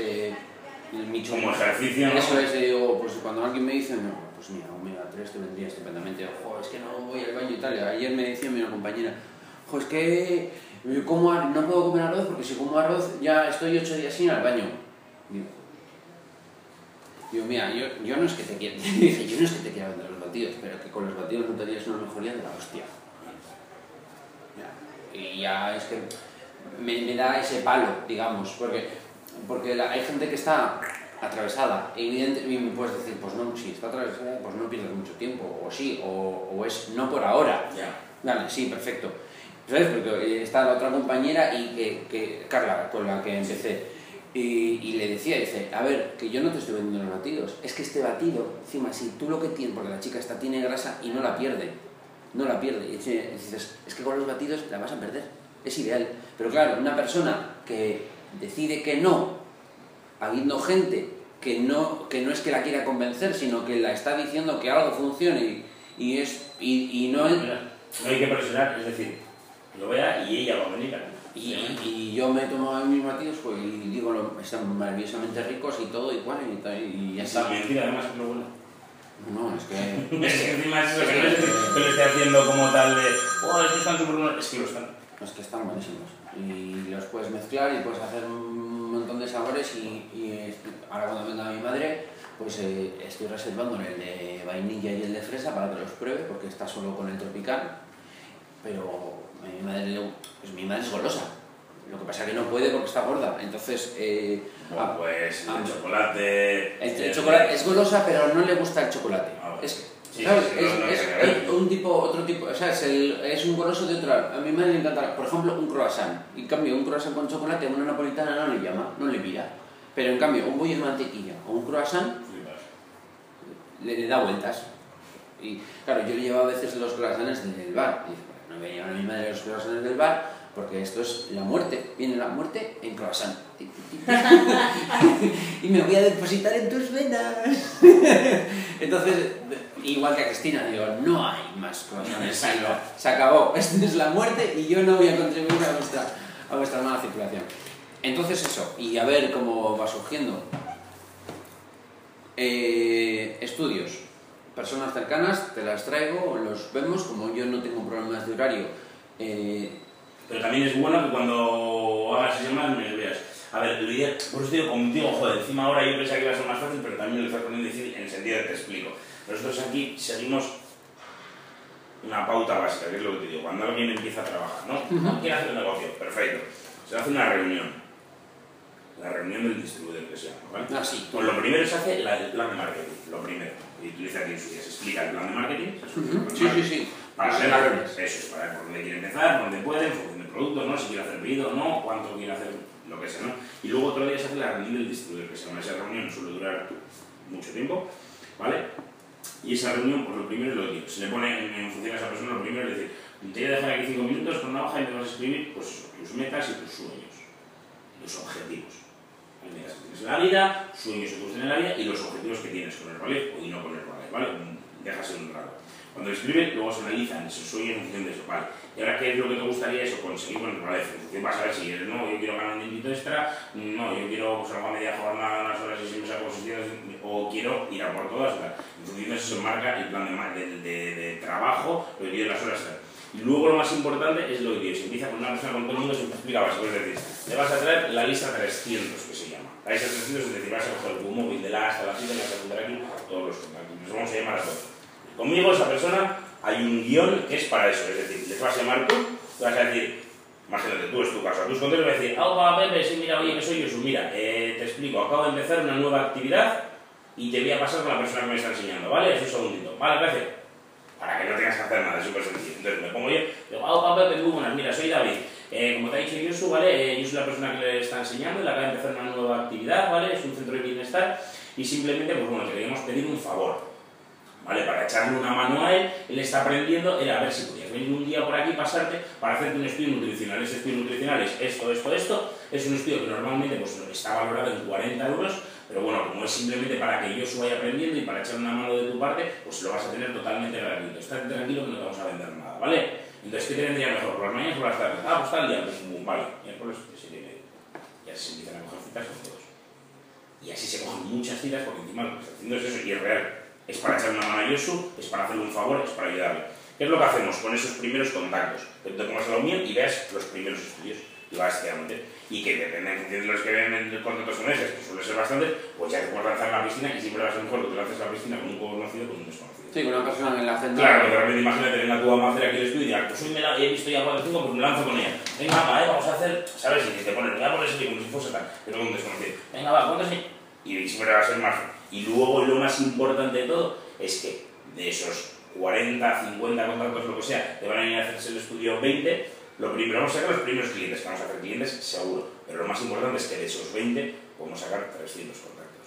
Como ejercicio, ¿no? Eso es, digo, pues cuando alguien me dice, no, pues mira, Omega 3 te vendría estupendamente. Joder, es que no voy al baño y tal. Ayer me decía mi compañera, joder, es que no puedo comer arroz porque si como arroz ya estoy 8 días sin ir al baño. Digo, mira, yo no es que te quiera, yo no es que te quiera vender los batidos, pero que con los batidos notarías una mejoría de la hostia. Y ya es que me da ese palo, digamos, porque hay gente que está atravesada, evidentemente, y me puedes decir, pues no, si está atravesada, pues no pierdes mucho tiempo, o sí, o es no por ahora. Vale, sí, perfecto. ¿Sabes? Porque está la otra compañera y que Carla, con la que empecé, y le decía, dice, a ver, que yo no te estoy vendiendo los batidos, es que este batido, encima, si tú lo que tienes, porque la chica esta tiene grasa y no la pierde, y dices, es que con los batidos la vas a perder, es ideal. Pero claro, una persona que decide que no, habiendo gente que no es que la quiera convencer, sino que la está diciendo que algo funcione y no es... No hay que presionar, es decir, lo vea y ella va a venir aquí. Y yo me he tomado mis batidos pues, y digo, están maravillosamente ricos y todo igual y ya está. Y mentira, además, que es lo bueno. No, es que... Es que encima es eso, que no es que lo esté haciendo como tal de, oh, es que están súper buenos, es que lo están. Es que están buenísimos. Y los puedes mezclar y puedes hacer un montón de sabores y ahora cuando venga mi madre, pues estoy reservándole el de vainilla y el de fresa para que los pruebe, porque está solo con el tropical. Pero mi madre es golosa. Lo que pasa es que no puede porque está gorda. Entonces... Bueno, pues el chocolate... El chocolate es golosa, pero no le gusta el chocolate. Es que, sí, ¿sabes? es otro tipo, o sea, es un goloso de otro. A mi madre le encanta, por ejemplo, un croissant. En cambio, un croissant con chocolate, una napolitana no le llama, no le mira. Pero en cambio, un bollo de mantequilla o un croissant le da vueltas. Y claro, yo le llevo a veces los croissants del bar. Y dice, no voy a llevar a mi madre los croissants del bar porque esto es la muerte. Viene la muerte en croissant. Y me voy a depositar en tus venas. Entonces, igual que a Cristina, digo, no hay más croissants. Se acabó. Esta es la muerte y yo no voy a contribuir a vuestra mala circulación. Entonces eso, y a ver cómo va surgiendo. Estudios. Personas cercanas, te las traigo, los vemos, como yo no tengo problemas de horario. Pero también es bueno que cuando hagas ese más me lo veas. A ver, lo ideal, por eso digo contigo, joder, encima ahora yo pensaba que iba a ser más fácil, pero también lo estás poniendo difícil en el sentido de te explico. Nosotros aquí seguimos una pauta básica, que es lo que te digo, cuando alguien empieza a trabajar, ¿no? Quiere hacer un negocio, perfecto. Se hace una reunión. La reunión del distribuidor que se llama, ¿vale? Ah, sí. Pues lo primero se hace el plan de marketing, lo primero. Y utiliza aquí en su día, se explica el plan de marketing. Sí. Para ver valores. Eso es, para ver por dónde quiere empezar, por dónde puede, en función del producto, ¿no? Si quiere hacer pedido o no, cuánto quiere hacer, lo que sea, ¿no? Y luego otro día se hace la reunión del distribuidor, que se llama esa reunión, suele durar mucho tiempo, ¿vale? Y esa reunión, pues lo primero es lo que digo, se le pone en función a esa persona, lo primero es decir, te voy a dejar aquí 5 minutos con una hoja y te vas a escribir pues, tus metas y tus sueños, tus objetivos. Metas que tienes en la vida, sueños que tienes en la vida y los objetivos que tienes con el ballet y no con el ballet, ¿vale? Dejas en un rato. Cuando escribes, luego se analizan esos sueños en función de eso, ¿vale? Y ahora, ¿qué es lo que te gustaría eso? Conseguir con el ballet. En función vas a ver si eres, no, yo quiero ganar un dinerito extra, no, yo quiero pues, a media jornada, unas horas y si me saco posiciones, o quiero ir a por todas, ¿vale? En función de eso se marca el plan de trabajo, lo que quiero las horas. Y luego lo más importante es lo que se empieza con una persona, con todo el mundo, se explica básico, es decir, le vas a traer la lista 300, que se llama. La lista 300 es decir, vas a coger tu móvil de la hasta la cita y vas a apuntar aquí todos los contactos. Nos vamos a llamar a todos. Conmigo, esa persona, hay un guión que es para eso, es decir, les vas a llamar tú, te vas a decir, imagínate, tú es tu caso, a tus contactos vas a decir, hola Pepe, sí, mira, oye, que soy Josu, mira, te explico, acabo de empezar una nueva actividad y te voy a pasar con la persona que me está enseñando, ¿vale? Es un segundito, ¿vale? Gracias. Para que no tengas que hacer nada, es súper sencillo. Entonces me pongo yo, digo, hola Pepe, muy buenas, mira, soy David. Como te ha dicho Josu, ¿vale? Yo soy la persona que le está enseñando, le acaba de empezar una nueva actividad, ¿vale? Es un centro de bienestar y simplemente, pues bueno, te queríamos pedir un favor. ¿Vale? Para echarle una mano a él, él está aprendiendo, era a ver si podías venir un día por aquí, pasarte, para hacerte un estudio nutricional. Ese estudio nutricional es esto, es un estudio que normalmente pues, está valorado en 40 euros, pero bueno, como es simplemente para que yo vaya aprendiendo y para echar una mano de tu parte, pues lo vas a tener totalmente gratuito. Estate tranquilo que no te vamos a vender nada, ¿vale? Entonces, ¿qué te vendría mejor? ¿Por las mañanas o por las tardes? Ah, pues tal día, pues vale, miércoles, y así se empiezan a coger citas con todos. Y así se cogen muchas citas porque encima lo que está haciendo es eso y es real. Es para echar una mano a Josu, es para hacerle un favor, es para ayudarle. ¿Qué es lo que hacemos con esos primeros contactos? Que te pongas a la unión y veas los primeros estudios y vas quedándote. Y que depende en función de los que ven en el contrato con esos, que suele ser bastante, pues ya te puedes lanzar a la piscina y siempre va a ser mejor que te lances a la piscina con un conocido que con un desconocido. Sí, con una persona en la agenda. Claro, de repente imagínate, venga tú a hacer aquí el estudio y digas, pues hoy he visto ya 4 o 5, pues me lanzo con ella. Venga, va, vamos a hacer, ¿sabes? Y te pones, voy a poner ese como si fuese tal, pero con un desconocido. Venga, va, póntese. Y siempre va a ser más. Y luego lo más importante de todo es que de esos 40, 50 contratos, lo que sea, te van a ir a hacerse el estudio 20, lo primero vamos a sacar los primeros clientes, que vamos a hacer clientes seguro, pero lo más importante es que de esos 20 podemos sacar 300 contactos.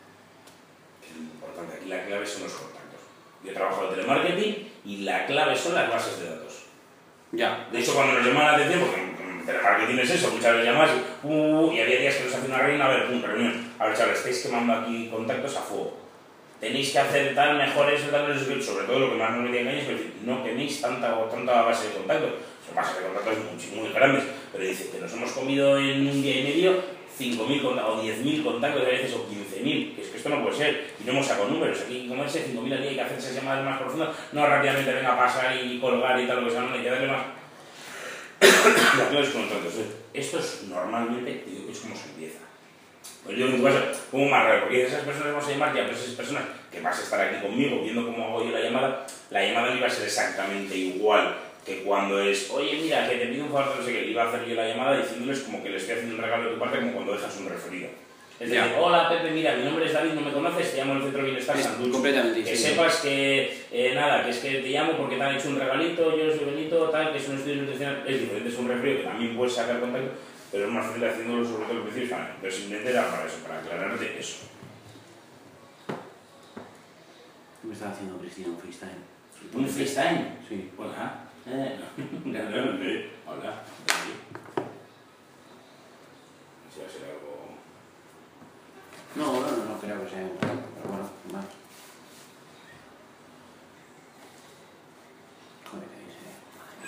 Es importante, aquí la clave son los contactos. Yo he trabajado en telemarketing y la clave son las bases de datos. Ya. De hecho, cuando nos llaman la atención, porque telemarketing es eso, muchas veces llamas y había días que nos hacía una reunión, a ver, reunión. A ver, chavales, estáis quemando aquí contactos a fuego. Tenéis que hacer tal, mejores, tal, sobre todo lo que más nos metía en caña es decir, no queméis tanta base de contactos. Son bases de contactos muy grandes, pero dice que nos hemos comido en un día y medio 5.000 o 10.000 contactos a veces o 15.000, que es que esto no puede ser, y no hemos sacado números, aquí como ese 5.000 al día hay que hacer esas llamadas más profundas, no rápidamente venga a pasar y colgar y tal, lo que sea, no hay que darle más. La clave es contactos. Esto es normalmente, digo que es como se empieza. Pues yo en tu caso, como más raro, porque esas personas vamos a llamar ya, pero esas personas que vas a estar aquí conmigo viendo cómo hago yo la llamada no iba a ser exactamente igual que cuando es, oye mira, que te pido un favor, no sé qué, iba a hacer yo la llamada diciéndoles como que le estoy haciendo un regalo de tu parte, como cuando dejas un referido. Es decir, hola Pepe, mira, mi nombre es David, no me conoces, te llamo en el Centro de Bienestar Santucho. Completamente. Que sepas que, nada, que es que te llamo porque te han hecho un regalito, yo soy Benito, tal, que es un estudio nutricional, es diferente, es un referido que también puedes sacar contacto, pero es más fácil haciéndolo sobre todo al principio, pero simplemente era para eso, para aclararte eso. Me estaba haciendo Cristina un freestyle. ¿Un freestyle? Sí. Pues nada. Hola. Si va a ser algo... No creo que sea importante, pero bueno, más. Joder, ahí se ve.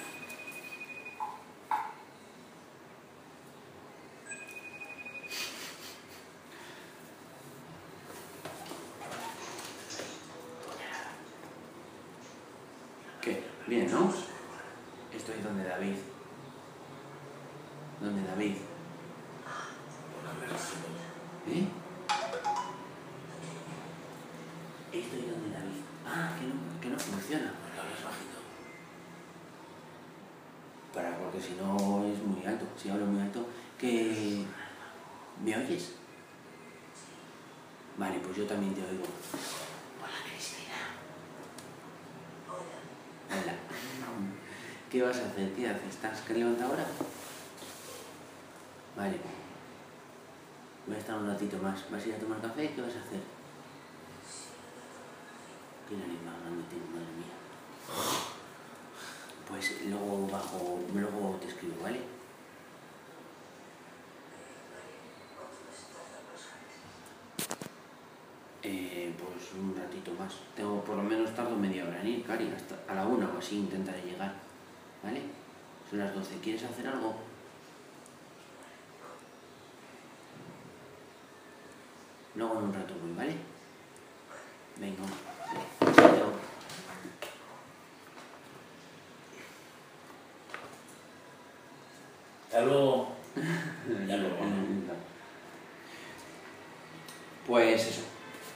¿Qué? Bien, ¿no? Estoy donde David. ¿Dónde David? ¿Eh? Estoy donde David. Ah, que no funciona. Porque hablas bajito. Porque si no es muy alto. Si hablo muy alto, que... ¿Me oyes? Vale, pues yo también te oigo. Hola, Cristina. Hola. ¿Qué vas a hacer? ¿Qué haces? ¿Estás que levanta ahora? Vale. Voy a estar un ratito más. ¿Vas a ir a tomar café? ¿Qué vas a hacer? Qué nariz más grande tengo, madre mía. Pues luego te escribo, ¿vale? Pues un ratito más. Por lo menos tardo media hora en ir, Cari, hasta a la 1 o así intentaré llegar, ¿vale? Son las 12. ¿Quieres hacer algo? Luego en un rato voy, ¿vale? Venga, chao. Hasta luego. Ya luego. Pues eso.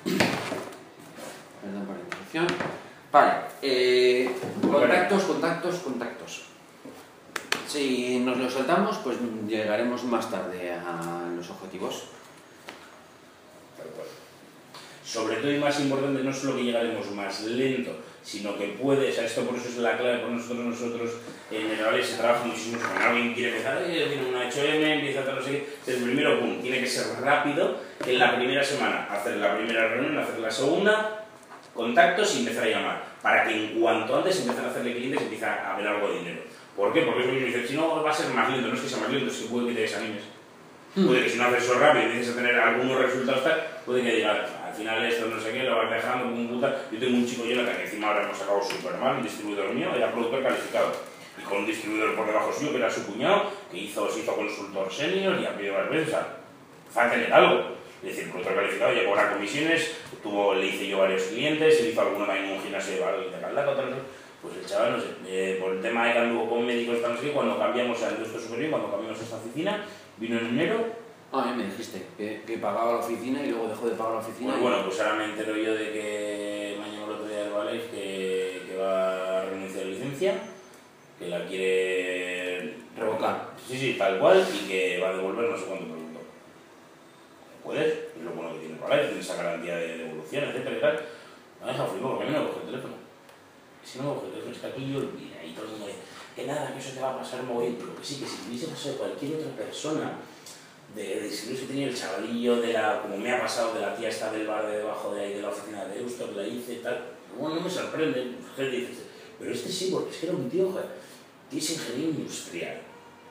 Perdón por la interrupción. Vale. Contactos. Si nos lo saltamos, pues llegaremos más tarde a los objetivos. Sobre todo y más importante, no solo que llegaremos más lento, sino que puede, o sea, esto por eso es la clave por nosotros en el Vale se trabaja muchísimo. Cuando alguien quiere empezar, tiene una HM, empieza a hacer no sé qué, el primero, pum, tiene que ser rápido, que en la primera semana hacer la primera reunión, hacer la segunda, contactos y empezar a llamar, para que en cuanto antes empiecen a hacerle clientes y empiece a haber algo de dinero. ¿Por qué? Porque es lo mismo, dice, si no va a ser más lento, no es que sea más lento, es que puede que te desanimes. Puede que si no haces eso rápido y empiezas a tener algunos resultados tal, puede que digas, al final esto no sé qué, lo vas dejando como un puta. Yo tengo un chico Jonathan que encima ahora hemos sacado súper mal, un distribuidor mío, era productor calificado. Y con un distribuidor por debajo suyo, que era su cuñado, que se hizo consultor senior y ha pedido varias veces, o sea, falta tener algo. Es decir, productor calificado, ya cobra comisiones, le hice yo varios clientes, se hizo alguno también en un gimnasio de Caldaca, tal, no sé. Pues el chaval, no sé, por el tema de que anduvo con médicos, tal, no sé qué, cuando cambiamos al nuestro superior, cuando cambiamos a esta oficina, vino en enero. Ya me dijiste que pagaba la oficina y luego dejó de pagar la oficina. Bueno, pues ahora me entero yo de que me ha llamado el otro día del Valais que va a renunciar a la licencia, que la quiere revocar. Sí, tal cual, y que va a devolver no sé cuánto producto. Puedes, es lo bueno que tiene el Valais, tiene esa garantía de devolución, etcétera y tal. Me ha dejado flipado porque a mí no me coge el teléfono. Si no me coge el teléfono, es que aquí yo olvida y todo el mundo dice que nada, que eso te va a pasar muy bien, pero que sí, que si hubiese pasado cualquier otra persona, si hubiese tenido el chavalillo como me ha pasado de la tía esta del bar de debajo de ahí de la oficina de Eusto, que la hice y tal, bueno, no me sorprende, gente dice, pero este sí, porque es que era un tío, que es ingeniero industrial,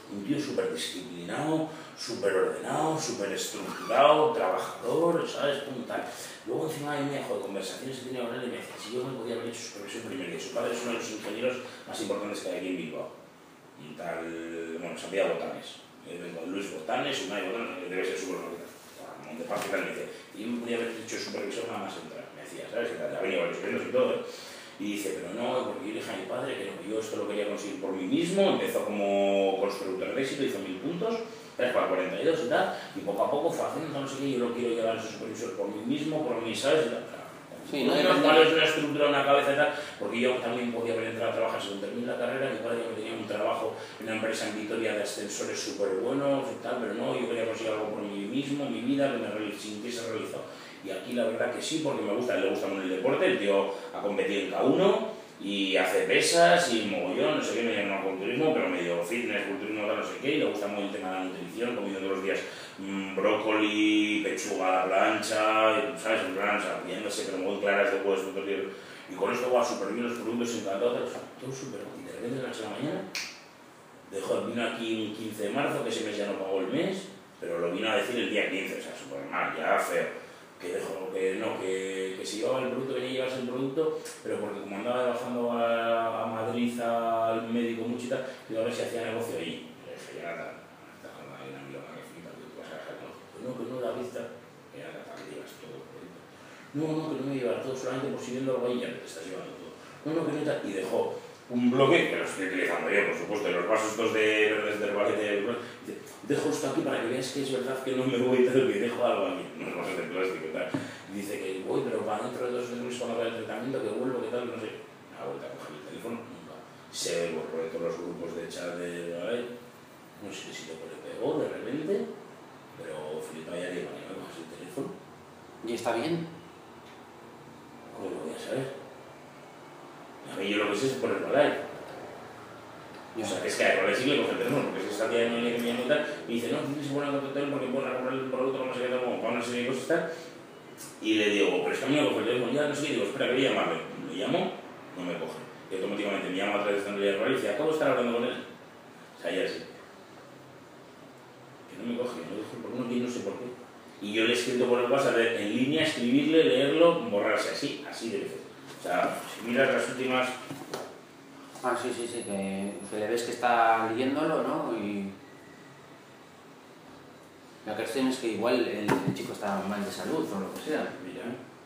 un tío súper disciplinado, súper ordenado, súper estructurado, trabajador, ¿sabes? Tal. Luego encima de mí, de conversaciones que tenía con él y me decía, si yo me podía haber hecho supervisión primero, y su padre es uno de los ingenieros más importantes que hay aquí en Bilbao. Y tal, bueno, se envía Botanes. Con Luis Botanes, Unai Botanes, debe ser súper bonito. Montepaz y tal, me dice, y yo me podía haber hecho supervisor nada más entrar, me decía, ¿sabes? Ha venido varios premios y todo, ¿eh? Y dice, pero no, porque yo le dije a mi padre que no, yo esto lo quería conseguir por mí mismo, empezó como constructor de éxito, hizo 1000 puntos, ¿sabes? Para 42 y tal, y poco a poco fue haciendo no sé qué, yo lo quiero llevar a ese supervisor por mí mismo, por mí, ¿sabes? Y tal. Sí, no es malo, es una estructura, una cabeza y tal, porque yo también podía haber entrado a trabajar según terminé la carrera, mi padre me tenía un trabajo en una empresa en Vitoria de ascensores súper buenos y tal, pero no, yo quería conseguir algo por mí mismo, mi vida, que me sintiese realizado. Y aquí la verdad que sí, porque me gusta, le gusta mucho el deporte, el tío ha competido en K1 y hace pesas y mogollón, no sé qué, me llama culturismo, pero medio fitness, culturismo, no sé qué, y le gusta mucho el tema de la nutrición, comiendo todos los días brócoli, pechuga a la plancha, ¿sabes? En plan, viéndose, pero muy claras de huevos, y con esto va súper bien los productos encantados, todo súper bien, y de repente de la noche a la mañana, vino aquí un 15 de marzo, que ese mes ya no pagó el mes, pero lo vino a decir el día 15, o sea, súper mal, ya feo. Que dejó, que si llevaba el producto, venía a llevarse el producto, pero porque como andaba bajando a Madrid al médico mucho y tal, iba a ver si hacía negocio allí. Le dije, ya nada, estás con una milonga que flipa, que tú vas a dejar el negocio. No, que no la vista, que ya nada, que llevas todo el producto. No, que no me llevar todo, solamente por si viendo algo ahí ya te estás llevando todo. No, que no tal. Y dejó un bloque, que lo estoy utilizando yo, por supuesto, de los vasos estos de verdes del balete, dejo esto aquí para que veas que es verdad que no me voy tal, que dejo algo aquí, unos vasos de plástico y tal. Y dice que voy, pero para dentro de 2 meses cuando acabe el tratamiento, que vuelvo, que tal, no sé. Una vuelta a coger el teléfono, nunca. Se borró de todos los grupos de chat de no sé si le pegó de repente, pero flipa ya que mañana coges el teléfono. ¿Y está bien? ¿Cómo lo voy a saber? A mí yo lo que sé es por el balay. O sea, es que a Herbalife sí le coge el teléfono, porque es esta tía de niña que me llama y tal, y dice, no, tienes que poner el teléfono porque puedes comprar el producto, no sé qué, como para una serie de cosas y tal. Y le digo, pero es que a mí me coge el teléfono, ya no sé qué, digo, espera, que voy a llamarle. Le llamo, no me coge. Y automáticamente me llama a través de esta Herbalife y dice, acabo de estar hablando con él. O sea, ya sí. Que no me coge, por uno que no sé por qué. Y yo le he escrito por el WhatsApp en línea, escribirle, leerlo, borrarse, así de veces. O sea, si miras las últimas... Ah, sí, que le ves que está leyéndolo, ¿no? Y la cuestión es que igual el chico está mal de salud o lo que sea. Mira,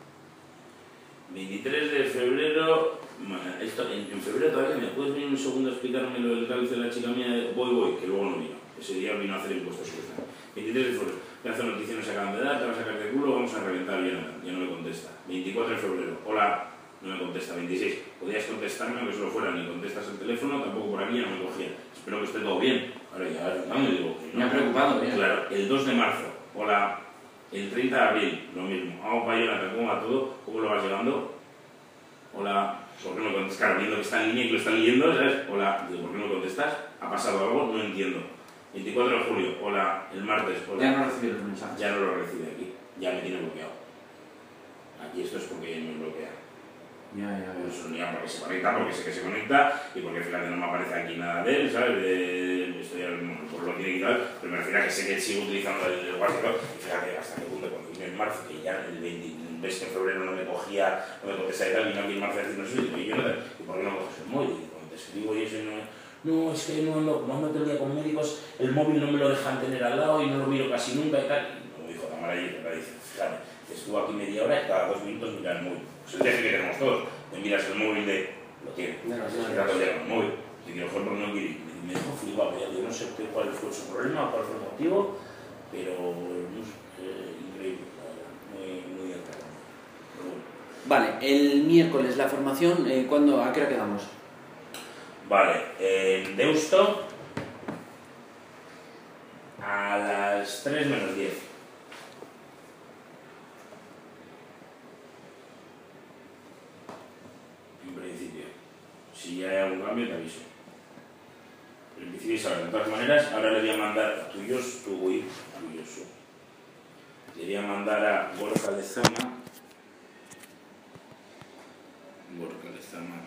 23 de febrero, esto, en febrero todavía me puedes venir un segundo a explicarme lo del cáliz de la chica mía, voy, que luego no vino, ese día vino a hacer impuestos suelta. 23 de febrero, pedazo de noticias acaban de dar, te vas a sacar de culo, vamos a reventar, ya no me contesta. 24 de febrero, hola. No me contesta. 26. Podías contestarme aunque solo fuera, ni contestas el teléfono, tampoco por aquí, no me cogía. Espero que esté todo bien. Ahora ya me digo que no. Me ha preocupado, bien. Claro, el 2 de marzo, hola. El 30 de abril, lo mismo. Vamos para Jonathan, ¿cómo va todo? ¿Cómo lo vas llevando? Hola. ¿Por qué no me contestas? Claro, viendo que está en línea y que lo están leyendo, ¿sabes? Hola. Digo, ¿por qué no me contestas? ¿Ha pasado algo? No entiendo. 24 de julio, hola. El martes, hola. Ya no recibe los mensajes. Ya no lo recibe aquí. Ya me tiene bloqueado. Aquí esto es porque me bloquea. Ya. Pues unidad porque se conecta, porque sé que se conecta y porque fíjate no me aparece aquí nada de él, ¿sabes? Esto ya pues lo tiene quitado, pero me refiero a que sé que sigo utilizando el WhatsApp y fíjate hasta qué punto cuando vine en marzo, que ya el 20 ves que en febrero no me cogía, no me contesta y tal, vino aquí en marzo a decir no sé, y yo, ¿y por qué no coges el móvil? Y cuando te escribo y eso no, es que no ando todo el día con médicos, el móvil no me lo dejan tener al lado y no lo miro casi nunca y tal. Y como dijo Tamara ayer, dice, fíjate, estuvo aquí media hora y cada 2 minutos mira el móvil. Pues el viaje que tenemos todos, te miras el móvil lo tiene, el rato ya con el móvil, y digo, por no quiere, me dejó flipado, ya digo, no sé cuál fue su problema, cuál fue el motivo, pero no sé, increíble, muy atractivo. Vale, el miércoles la formación, ¿a qué hora quedamos? Vale, en Deusto a las 3 menos 10. En principio. Si ya hay algún cambio, te aviso. En principio, ¿sabes? De todas maneras, ahora le voy a mandar a tuyos, le voy a mandar a Borja Lezama.